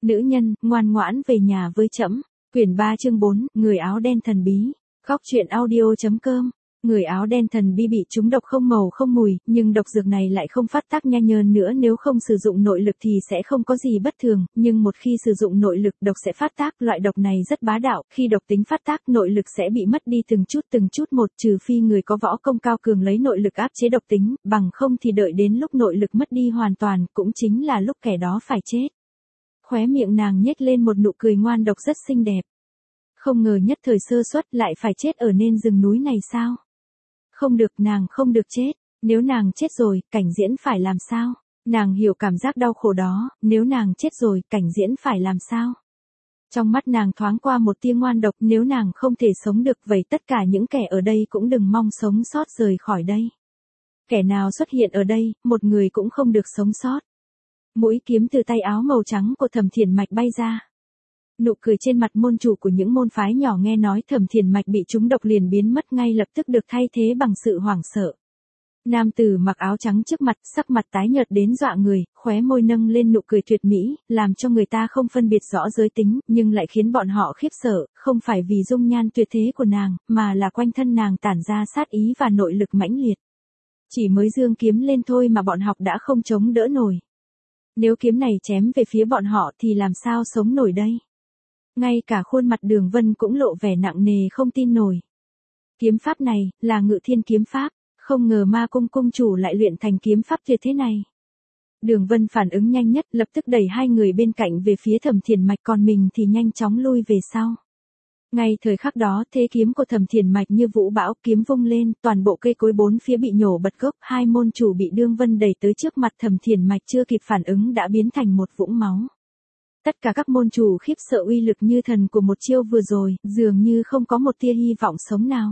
Nữ nhân, ngoan ngoãn về nhà với trẫm. Quyển 3 chương 4, người áo đen thần bí. Góc truyện audio.com. Người áo đen thần bí bị trúng độc không màu không mùi, nhưng độc dược này lại không phát tác nhanh nhơn nữa, nếu không sử dụng nội lực thì sẽ không có gì bất thường, nhưng một khi sử dụng nội lực độc sẽ phát tác, loại độc này rất bá đạo, khi độc tính phát tác nội lực sẽ bị mất đi từng chút một, trừ phi người có võ công cao cường lấy nội lực áp chế độc tính, bằng không thì đợi đến lúc nội lực mất đi hoàn toàn, cũng chính là lúc kẻ đó phải chết. Khóe miệng nàng nhếch lên một nụ cười ngoan độc rất xinh đẹp. Không ngờ nhất thời sơ suất lại phải chết ở nên rừng núi này sao? Không được, nàng không được chết. Nếu nàng chết rồi, Cảnh Diễn phải làm sao? Nàng hiểu cảm giác đau khổ đó, nếu nàng chết rồi, Cảnh Diễn phải làm sao? Trong mắt nàng thoáng qua một tia ngoan độc, nếu nàng không thể sống được vậy tất cả những kẻ ở đây cũng đừng mong sống sót rời khỏi đây. Kẻ nào xuất hiện ở đây, một người cũng không được sống sót. Mũi kiếm từ tay áo màu trắng của Thẩm Thiền Mạch bay ra. Nụ cười trên mặt môn chủ của những môn phái nhỏ nghe nói Thẩm Thiền Mạch bị trúng độc liền biến mất ngay lập tức được thay thế bằng sự hoảng sợ. Nam tử mặc áo trắng trước mặt, sắc mặt tái nhợt đến dọa người, khóe môi nâng lên nụ cười tuyệt mỹ, làm cho người ta không phân biệt rõ giới tính, nhưng lại khiến bọn họ khiếp sợ, không phải vì dung nhan tuyệt thế của nàng, mà là quanh thân nàng tản ra sát ý và nội lực mãnh liệt. Chỉ mới giương kiếm lên thôi mà bọn họ đã không chống đỡ nổi. Nếu kiếm này chém về phía bọn họ thì làm sao sống nổi đây? Ngay cả khuôn mặt Đường Vân cũng lộ vẻ nặng nề không tin nổi. Kiếm pháp này, là Ngự Thiên kiếm pháp, không ngờ Ma Cung cung chủ lại luyện thành kiếm pháp tuyệt thế này. Đường Vân phản ứng nhanh nhất, lập tức đẩy hai người bên cạnh về phía Thẩm Thiền Mạch, còn mình thì nhanh chóng lui về sau. Ngay thời khắc đó, thế kiếm của Thẩm Thiền Mạch như vũ bão, kiếm vung lên, toàn bộ cây cối bốn phía bị nhổ bật gốc, hai môn chủ bị Đường Vân đẩy tới trước mặt Thẩm Thiền Mạch chưa kịp phản ứng đã biến thành một vũng máu. Tất cả các môn chủ khiếp sợ uy lực như thần của một chiêu vừa rồi, dường như không có một tia hy vọng sống nào.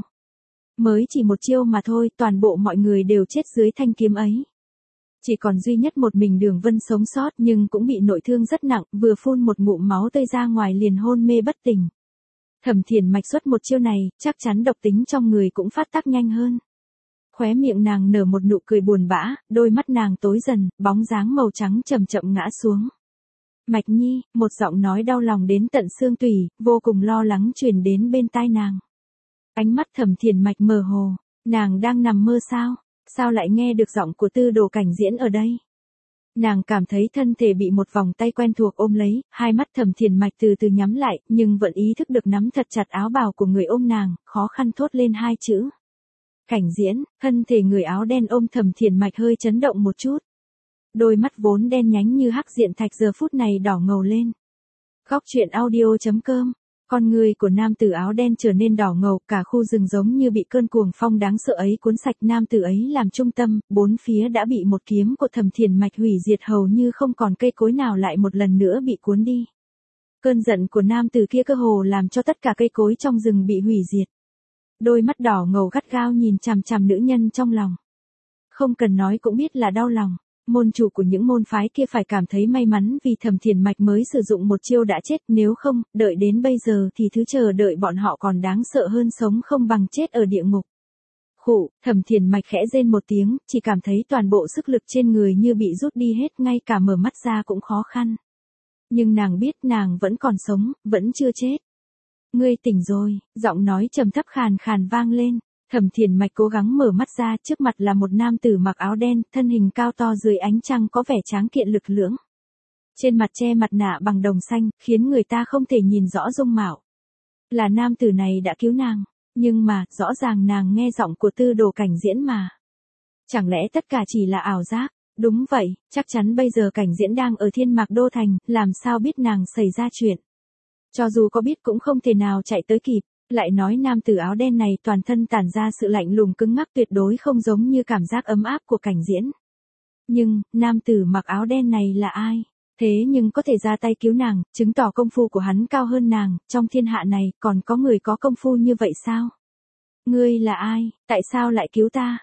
Mới chỉ một chiêu mà thôi, toàn bộ mọi người đều chết dưới thanh kiếm ấy. Chỉ còn duy nhất một mình Đường Vân sống sót nhưng cũng bị nội thương rất nặng, vừa phun một ngụm máu tươi ra ngoài liền hôn mê bất tỉnh. Thẩm Thiền Mạch xuất một chiêu này, chắc chắn độc tính trong người cũng phát tác nhanh hơn. Khóe miệng nàng nở một nụ cười buồn bã, đôi mắt nàng tối dần, bóng dáng màu trắng chậm chậm ngã xuống. Mạch Nhi, một giọng nói đau lòng đến tận xương tủy, vô cùng lo lắng truyền đến bên tai nàng. Ánh mắt Thẩm Thiền Mạch mờ hồ, nàng đang nằm mơ sao? Sao lại nghe được giọng của Tư Đồ Cảnh Diễn ở đây? Nàng cảm thấy thân thể bị một vòng tay quen thuộc ôm lấy, hai mắt Thẩm Thiền Mạch từ từ nhắm lại, nhưng vẫn ý thức được nắm thật chặt áo bào của người ôm nàng, khó khăn thốt lên hai chữ. Cảnh Diễn, thân thể người áo đen ôm Thẩm Thiền Mạch hơi chấn động một chút. Đôi mắt vốn đen nhánh như hắc diện thạch giờ phút này đỏ ngầu lên. Góc truyện audio.com. Con người của nam tử áo đen trở nên đỏ ngầu, cả khu rừng giống như bị cơn cuồng phong đáng sợ ấy cuốn sạch, nam tử ấy làm trung tâm, bốn phía đã bị một kiếm của Thẩm Thiền Mạch hủy diệt hầu như không còn cây cối nào lại một lần nữa bị cuốn đi. Cơn giận của nam tử kia cơ hồ làm cho tất cả cây cối trong rừng bị hủy diệt. Đôi mắt đỏ ngầu gắt gao nhìn chằm chằm nữ nhân trong lòng. Không cần nói cũng biết là đau lòng. Môn chủ của những môn phái kia phải cảm thấy may mắn vì Thẩm Thiền Mạch mới sử dụng một chiêu đã chết, nếu không, đợi đến bây giờ thì thứ chờ đợi bọn họ còn đáng sợ hơn sống không bằng chết ở địa ngục. Khụ, Thẩm Thiền Mạch khẽ rên một tiếng, chỉ cảm thấy toàn bộ sức lực trên người như bị rút đi hết, ngay cả mở mắt ra cũng khó khăn. Nhưng nàng biết nàng vẫn còn sống, vẫn chưa chết. Ngươi tỉnh rồi, giọng nói trầm thấp khàn khàn vang lên. Thẩm Thiền Mạch cố gắng mở mắt ra, trước mặt là một nam tử mặc áo đen, thân hình cao to dưới ánh trăng có vẻ tráng kiện lực lưỡng. Trên mặt che mặt nạ bằng đồng xanh, khiến người ta không thể nhìn rõ dung mạo. Là nam tử này đã cứu nàng, nhưng mà, rõ ràng nàng nghe giọng của Tư Đồ Cảnh Diễn mà. Chẳng lẽ tất cả chỉ là ảo giác? Đúng vậy, chắc chắn bây giờ Cảnh Diễn đang ở Thiên Mạc Đô Thành, làm sao biết nàng xảy ra chuyện. Cho dù có biết cũng không thể nào chạy tới kịp. Lại nói nam tử áo đen này toàn thân tản ra sự lạnh lùng cứng ngắc tuyệt đối không giống như cảm giác ấm áp của Cảnh Diễn. Nhưng, nam tử mặc áo đen này là ai? Thế nhưng có thể ra tay cứu nàng, chứng tỏ công phu của hắn cao hơn nàng, trong thiên hạ này còn có người có công phu như vậy sao? Ngươi là ai? Tại sao lại cứu ta?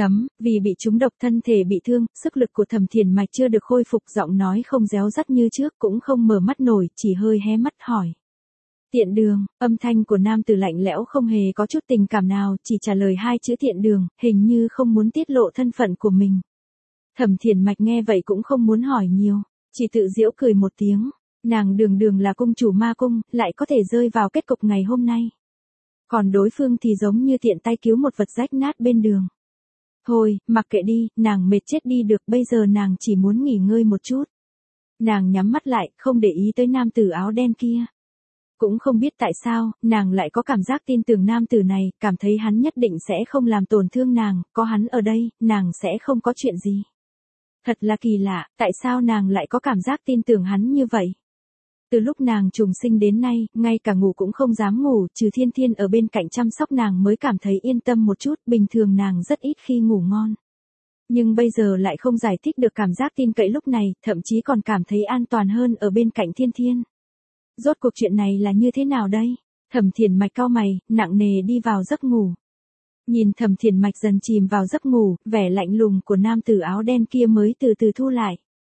Vì bị trúng độc thân thể bị thương, sức lực của Thẩm Thiền Mạch chưa được khôi phục, giọng nói không réo rắt như trước cũng không mở mắt nổi, chỉ hơi hé mắt hỏi. Tiện đường, âm thanh của nam tử lạnh lẽo không hề có chút tình cảm nào, chỉ trả lời hai chữ tiện đường, hình như không muốn tiết lộ thân phận của mình. Thẩm Thiền Mạch nghe vậy cũng không muốn hỏi nhiều, chỉ tự giễu cười một tiếng. Nàng đường đường là cung chủ ma cung, lại có thể rơi vào kết cục ngày hôm nay. Còn đối phương thì giống như tiện tay cứu một vật rách nát bên đường. Thôi, mặc kệ đi, nàng mệt chết đi được, bây giờ nàng chỉ muốn nghỉ ngơi một chút. Nàng nhắm mắt lại, không để ý tới nam tử áo đen kia. Cũng không biết tại sao, nàng lại có cảm giác tin tưởng nam tử này, cảm thấy hắn nhất định sẽ không làm tổn thương nàng, có hắn ở đây, nàng sẽ không có chuyện gì. Thật là kỳ lạ, tại sao nàng lại có cảm giác tin tưởng hắn như vậy? Từ lúc nàng trùng sinh đến nay, ngay cả ngủ cũng không dám ngủ, trừ Thiên Thiên ở bên cạnh chăm sóc nàng mới cảm thấy yên tâm một chút, bình thường nàng rất ít khi ngủ ngon. Nhưng bây giờ lại không giải thích được cảm giác tin cậy lúc này, thậm chí còn cảm thấy an toàn hơn ở bên cạnh Thiên Thiên. Rốt cuộc chuyện này là như thế nào đây? Thẩm Thiền Mạch cau mày, nặng nề đi vào giấc ngủ. Nhìn Thẩm Thiền Mạch dần chìm vào giấc ngủ, vẻ lạnh lùng của nam tử áo đen kia mới từ từ thu lại.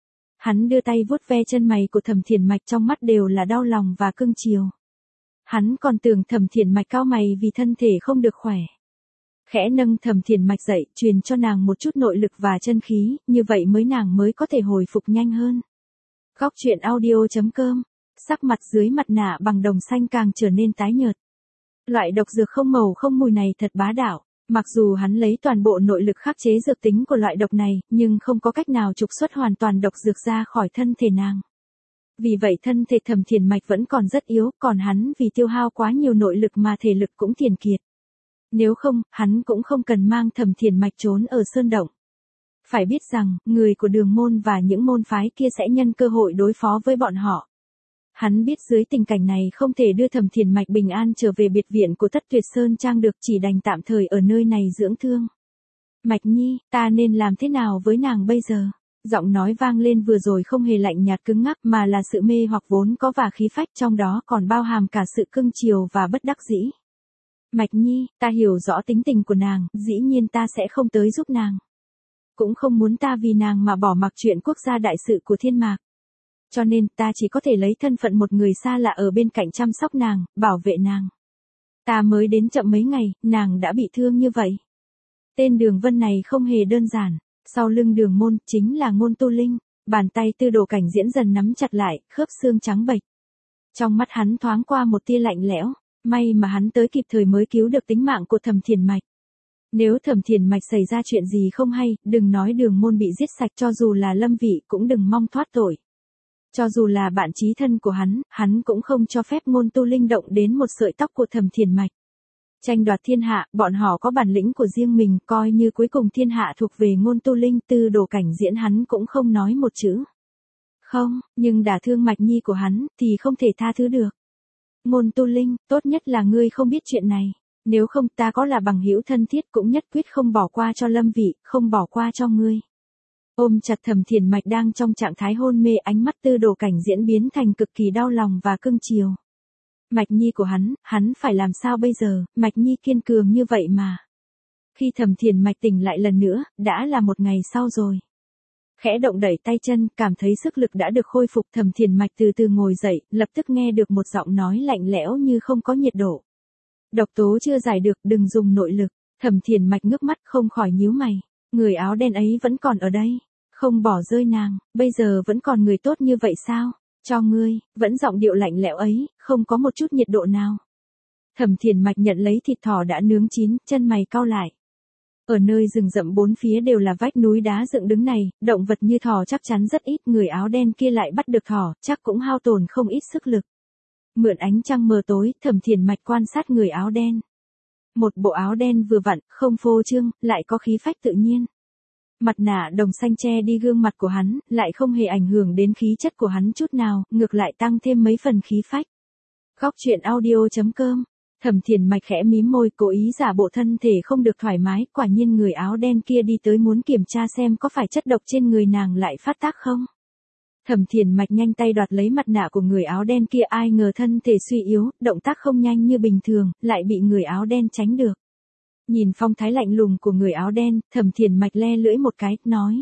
Hắn đưa tay vuốt ve chân mày của Thẩm Thiền Mạch, trong mắt đều là đau lòng và cưng chiều. Hắn còn tưởng Thẩm Thiền Mạch cau mày vì thân thể không được khỏe. Khẽ nâng Thẩm Thiền Mạch dậy, truyền cho nàng một chút nội lực và chân khí, như vậy nàng mới có thể hồi phục nhanh hơn. Góc truyện audio.com. Sắc mặt dưới mặt nạ bằng đồng xanh càng trở nên tái nhợt. Loại độc dược không màu không mùi này thật bá đạo. Mặc dù hắn lấy toàn bộ nội lực khắc chế dược tính của loại độc này, nhưng không có cách nào trục xuất hoàn toàn độc dược ra khỏi thân thể nàng. Vì vậy thân thể Thẩm Thiền Mạch vẫn còn rất yếu, còn hắn vì tiêu hao quá nhiều nội lực mà thể lực cũng thiền kiệt. Nếu không, hắn cũng không cần mang Thẩm Thiền Mạch trốn ở sơn động. Phải biết rằng, người của Đường môn và những môn phái kia sẽ nhân cơ hội đối phó với bọn họ. Hắn biết dưới tình cảnh này không thể đưa Thẩm Thiền Mạch bình an trở về biệt viện của Tất Tuyệt Sơn Trang được, chỉ đành tạm thời ở nơi này dưỡng thương. Mạch Nhi, ta nên làm thế nào với nàng bây giờ? Giọng nói vang lên vừa rồi không hề lạnh nhạt cứng ngắc mà là sự mê hoặc vốn có và khí phách, trong đó còn bao hàm cả sự cưng chiều và bất đắc dĩ. Mạch Nhi, ta hiểu rõ tính tình của nàng, dĩ nhiên ta sẽ không tới giúp nàng. Cũng không muốn ta vì nàng mà bỏ mặc chuyện quốc gia đại sự của thiên mạc. Cho nên ta chỉ có thể lấy thân phận một người xa lạ ở bên cạnh chăm sóc nàng, bảo vệ nàng. Ta mới đến chậm mấy ngày, nàng đã bị thương như vậy. Tên Đường Vân này không hề đơn giản. Sau lưng Đường môn chính là Ngôn Tu Linh. Bàn tay Tư Đồ Cảnh Diễn dần nắm chặt lại, khớp xương trắng bệch. Trong mắt hắn thoáng qua một tia lạnh lẽo. May mà hắn tới kịp thời mới cứu được tính mạng của Thẩm Thiền Mạch. Nếu Thẩm Thiền Mạch xảy ra chuyện gì không hay, đừng nói Đường môn bị giết sạch, cho dù là Lâm Vị cũng đừng mong thoát tội. Cho dù là bạn chí thân của hắn cũng không cho phép Ngôn Tu Linh động đến một sợi tóc của Thẩm Thiền Mạch. Tranh đoạt thiên hạ, bọn họ có bản lĩnh của riêng mình, coi như cuối cùng thiên hạ thuộc về Ngôn Tu Linh, Tư Đồ Cảnh Diễn hắn cũng không nói một chữ. Không, nhưng đả thương Mạch Nhi của hắn, thì không thể tha thứ được. Ngôn Tu Linh, tốt nhất là ngươi không biết chuyện này. Nếu không ta có là bằng hữu thân thiết cũng nhất quyết không bỏ qua cho Lâm Vị, không bỏ qua cho ngươi. Ôm chặt Thẩm Thiền Mạch đang trong trạng thái hôn mê, ánh mắt Tư Đồ Cảnh Diễn biến thành cực kỳ đau lòng và cưng chiều. Mạch Nhi của hắn phải làm sao bây giờ, Mạch Nhi kiên cường như vậy mà. Khi Thẩm Thiền Mạch tỉnh lại lần nữa, đã là một ngày sau rồi. Khẽ động đẩy tay chân, cảm thấy sức lực đã được khôi phục, Thẩm Thiền Mạch từ từ ngồi dậy, lập tức nghe được một giọng nói lạnh lẽo như không có nhiệt độ. Độc tố chưa giải được, đừng dùng nội lực. Thẩm Thiền Mạch ngước mắt không khỏi nhíu mày. Người áo đen ấy vẫn còn ở đây. Không bỏ rơi nàng, bây giờ vẫn còn người tốt như vậy sao? Cho ngươi, vẫn giọng điệu lạnh lẽo ấy, không có một chút nhiệt độ nào. Thẩm Thiền Mạch nhận lấy thịt thỏ đã nướng chín, chân mày cau lại. Ở nơi rừng rậm bốn phía đều là vách núi đá dựng đứng này, động vật như thỏ chắc chắn rất ít, người áo đen kia lại bắt được thỏ, chắc cũng hao tổn không ít sức lực. Mượn ánh trăng mờ tối, Thẩm Thiền Mạch quan sát người áo đen. Một bộ áo đen vừa vặn, không phô trương, lại có khí phách tự nhiên. Mặt nạ đồng xanh che đi gương mặt của hắn, lại không hề ảnh hưởng đến khí chất của hắn chút nào, ngược lại tăng thêm mấy phần khí phách. Góc truyện audio.com. Thẩm Thiền Mạch khẽ mím môi, cố ý giả bộ thân thể không được thoải mái, quả nhiên người áo đen kia đi tới muốn kiểm tra xem có phải chất độc trên người nàng lại phát tác không. Thẩm Thiền Mạch nhanh tay đoạt lấy mặt nạ của người áo đen kia, ai ngờ thân thể suy yếu, động tác không nhanh như bình thường, lại bị người áo đen tránh được. Nhìn phong thái lạnh lùng của người áo đen, Thẩm Thiền Mạch le lưỡi một cái, nói.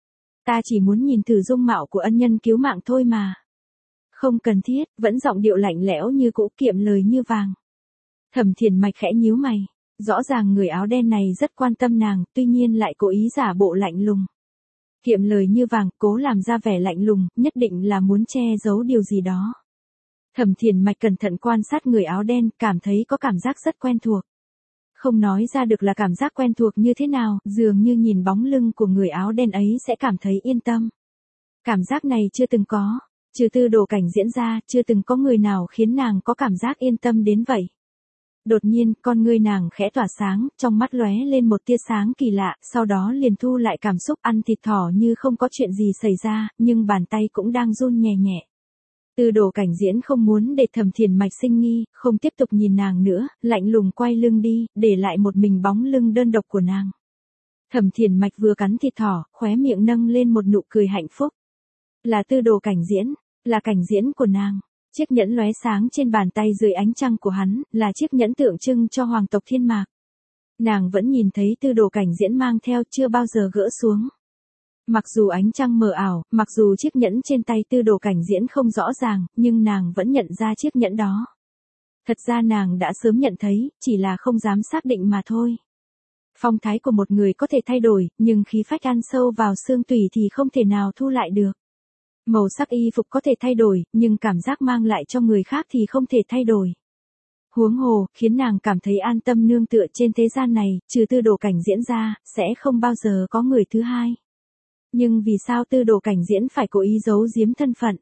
Ta chỉ muốn nhìn thử dung mạo của ân nhân cứu mạng thôi mà. Không cần thiết, vẫn giọng điệu lạnh lẽo như cũ, kiệm lời như vàng. Thẩm Thiền Mạch khẽ nhíu mày. Rõ ràng người áo đen này rất quan tâm nàng, tuy nhiên lại cố ý giả bộ lạnh lùng. Kiệm lời như vàng, cố làm ra vẻ lạnh lùng, nhất định là muốn che giấu điều gì đó. Thẩm Thiền Mạch cẩn thận quan sát người áo đen, cảm thấy có cảm giác rất quen thuộc. Không nói ra được là cảm giác quen thuộc như thế nào, dường như nhìn bóng lưng của người áo đen ấy sẽ cảm thấy yên tâm. Cảm giác này chưa từng có, trừ Tư Đồ Cảnh diễn ra, chưa từng có người nào khiến nàng có cảm giác yên tâm đến vậy. Đột nhiên, con ngươi nàng khẽ tỏa sáng, trong mắt lóe lên một tia sáng kỳ lạ, sau đó liền thu lại cảm xúc, ăn thịt thỏ như không có chuyện gì xảy ra, nhưng bàn tay cũng đang run nhẹ nhẹ. Tư Đồ Cảnh diễn không muốn để Thẩm Thiền Mạch sinh nghi, không tiếp tục nhìn nàng nữa, lạnh lùng quay lưng đi, để lại một mình bóng lưng đơn độc của nàng. Thẩm Thiền Mạch vừa cắn thịt thỏ, khóe miệng nâng lên một nụ cười hạnh phúc. Là Tư Đồ Cảnh diễn, là cảnh diễn của nàng. Chiếc nhẫn lóe sáng trên bàn tay dưới ánh trăng của hắn, là chiếc nhẫn tượng trưng cho hoàng tộc Thiên Mạc. Nàng vẫn nhìn thấy Tư Đồ Cảnh diễn mang theo, chưa bao giờ gỡ xuống. Mặc dù ánh trăng mờ ảo, mặc dù chiếc nhẫn trên tay Tư Đồ Cảnh diễn không rõ ràng, nhưng nàng vẫn nhận ra chiếc nhẫn đó. Thật ra nàng đã sớm nhận thấy, chỉ là không dám xác định mà thôi. Phong thái của một người có thể thay đổi, nhưng khí phách ăn sâu vào xương tủy thì không thể nào thu lại được. Màu sắc y phục có thể thay đổi, nhưng cảm giác mang lại cho người khác thì không thể thay đổi. Huống hồ, khiến nàng cảm thấy an tâm nương tựa trên thế gian này, trừ Tư Đồ Cảnh diễn ra, sẽ không bao giờ có người thứ hai. Nhưng vì sao Tư Đồ Cảnh diễn phải cố ý giấu giếm thân phận?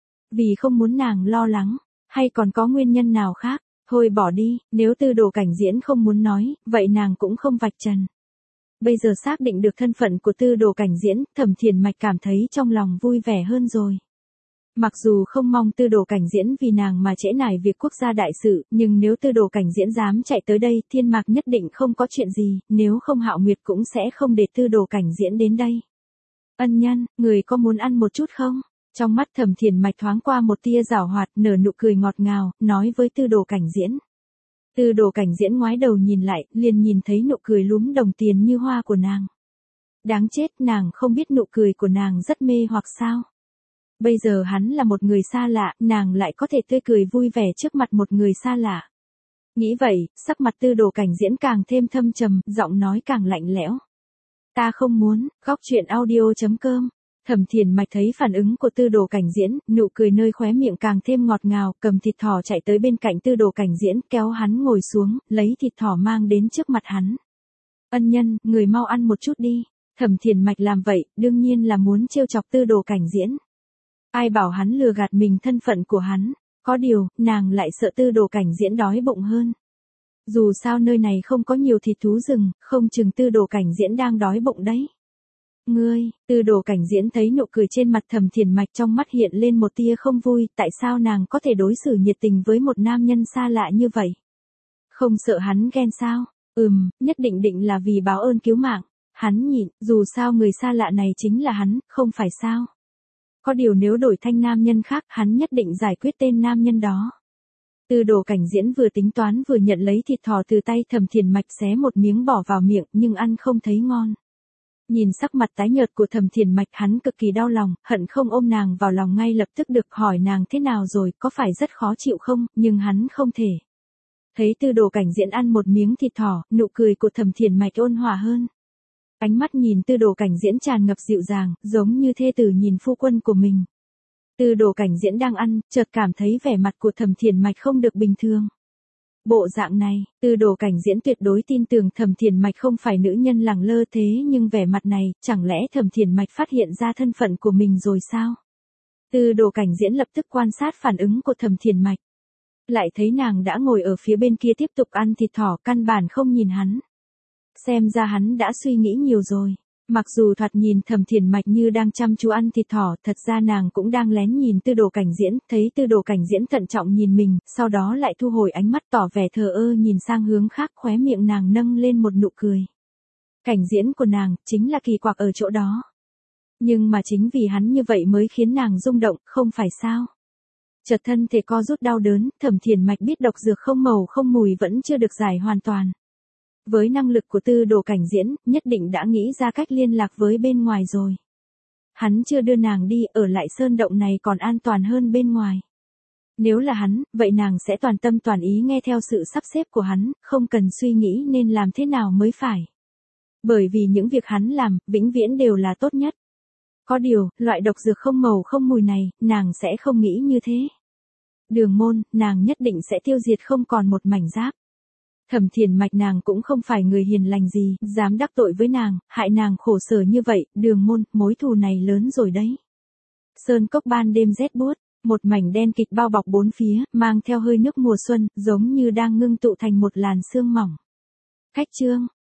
Vì không muốn nàng lo lắng, hay còn có nguyên nhân nào khác? Thôi bỏ đi, nếu Tư Đồ Cảnh diễn không muốn nói, vậy nàng cũng không vạch trần. Bây giờ xác định được thân phận của Tư Đồ Cảnh diễn, Thẩm Thiền Mạch cảm thấy trong lòng vui vẻ hơn rồi. Mặc dù không mong Tư Đồ Cảnh diễn vì nàng mà trễ nải việc quốc gia đại sự, nhưng nếu Tư Đồ Cảnh diễn dám chạy tới đây, Thiên Mạc nhất định không có chuyện gì, nếu không Hạo Nguyệt cũng sẽ không để Tư Đồ Cảnh diễn đến đây. Ân nhân, người có muốn ăn một chút không? Trong mắt Thẩm Thiền Mạch thoáng qua một tia giảo hoạt, nở nụ cười ngọt ngào, nói với Tư Đồ Cảnh diễn. Tư Đồ Cảnh diễn ngoái đầu nhìn lại, liền nhìn thấy nụ cười lúm đồng tiền như hoa của nàng. Đáng chết, nàng không biết nụ cười của nàng rất mê hoặc sao? Bây giờ hắn là một người xa lạ, nàng lại có thể tươi cười vui vẻ trước mặt một người xa lạ. Nghĩ vậy, sắc mặt Tư Đồ Cảnh diễn càng thêm thâm trầm, giọng nói càng lạnh lẽo. Ta không muốn, góc truyện audio.com. Thẩm Thiền Mạch thấy phản ứng của Tư Đồ Cảnh diễn, nụ cười nơi khóe miệng càng thêm ngọt ngào, cầm thịt thỏ chạy tới bên cạnh Tư Đồ Cảnh diễn, kéo hắn ngồi xuống, lấy thịt thỏ mang đến trước mặt hắn. Ân nhân, người mau ăn một chút đi. Thẩm Thiền Mạch làm vậy, đương nhiên là muốn trêu chọc Tư Đồ Cảnh diễn. Ai bảo hắn lừa gạt mình thân phận của hắn, có điều, nàng lại sợ Tư Đồ Cảnh diễn đói bụng hơn. Dù sao nơi này không có nhiều thịt thú rừng, không chừng Tư Đồ Cảnh diễn đang đói bụng đấy. Ngươi, Tư Đồ Cảnh diễn thấy nụ cười trên mặt Thẩm Thiền Mạch, trong mắt hiện lên một tia không vui, tại sao nàng có thể đối xử nhiệt tình với một nam nhân xa lạ như vậy? Không sợ hắn ghen sao? Nhất định là vì báo ơn cứu mạng. Hắn nhịn, dù sao người xa lạ này chính là hắn, không phải sao? Có điều nếu đổi thanh nam nhân khác, hắn nhất định giải quyết tên nam nhân đó. Tư Đồ Cảnh diễn vừa tính toán vừa nhận lấy thịt thỏ từ tay Thẩm Thiền Mạch, xé một miếng bỏ vào miệng, nhưng ăn không thấy ngon. Nhìn sắc mặt tái nhợt của Thẩm Thiền Mạch, hắn cực kỳ đau lòng, hận không ôm nàng vào lòng ngay lập tức được, hỏi nàng thế nào rồi, có phải rất khó chịu không, nhưng hắn không thể. Thấy Tư Đồ Cảnh diễn ăn một miếng thịt thỏ, nụ cười của Thẩm Thiền Mạch ôn hòa hơn. Ánh mắt nhìn Tư Đồ Cảnh diễn tràn ngập dịu dàng, giống như thê tử nhìn phu quân của mình. Tư Đồ Cảnh diễn đang ăn, chợt cảm thấy vẻ mặt của Thẩm Thiền Mạch không được bình thường. Bộ dạng này, Tư Đồ Cảnh diễn tuyệt đối tin tưởng Thẩm Thiền Mạch không phải nữ nhân lẳng lơ, thế nhưng vẻ mặt này, chẳng lẽ Thẩm Thiền Mạch phát hiện ra thân phận của mình rồi sao? Tư Đồ Cảnh diễn lập tức quan sát phản ứng của Thẩm Thiền Mạch. Lại thấy nàng đã ngồi ở phía bên kia tiếp tục ăn thịt thỏ, căn bản không nhìn hắn. Xem ra hắn đã suy nghĩ nhiều rồi. Mặc dù thoạt nhìn Thẩm Thiền Mạch như đang chăm chú ăn thịt thỏ, thật ra nàng cũng đang lén nhìn Tư Đồ Cảnh diễn, thấy Tư Đồ Cảnh diễn thận trọng nhìn mình, sau đó lại thu hồi ánh mắt tỏ vẻ thờ ơ nhìn sang hướng khác, khóe miệng nàng nâng lên một nụ cười. Cảnh diễn của nàng, chính là kỳ quặc ở chỗ đó. Nhưng mà chính vì hắn như vậy mới khiến nàng rung động, không phải sao? Chợt thân thể co rút đau đớn, Thẩm Thiền Mạch biết độc dược không màu không mùi vẫn chưa được giải hoàn toàn. Với năng lực của Tư Đồ Cảnh diễn, nhất định đã nghĩ ra cách liên lạc với bên ngoài rồi. Hắn chưa đưa nàng đi, ở lại sơn động này còn an toàn hơn bên ngoài. Nếu là hắn, vậy nàng sẽ toàn tâm toàn ý nghe theo sự sắp xếp của hắn, không cần suy nghĩ nên làm thế nào mới phải. Bởi vì những việc hắn làm, vĩnh viễn đều là tốt nhất. Có điều, loại độc dược không màu không mùi này, nàng sẽ không nghĩ như thế. Đường Môn, nàng nhất định sẽ tiêu diệt không còn một mảnh giáp. Thẩm Thiền Mạch nàng cũng không phải người hiền lành gì, dám đắc tội với nàng, hại nàng khổ sở như vậy, Đường Môn, mối thù này lớn rồi đấy. Sơn cốc ban đêm rét buốt, một mảnh đen kịt bao bọc bốn phía, mang theo hơi nước mùa xuân, giống như đang ngưng tụ thành một làn sương mỏng. Khách chương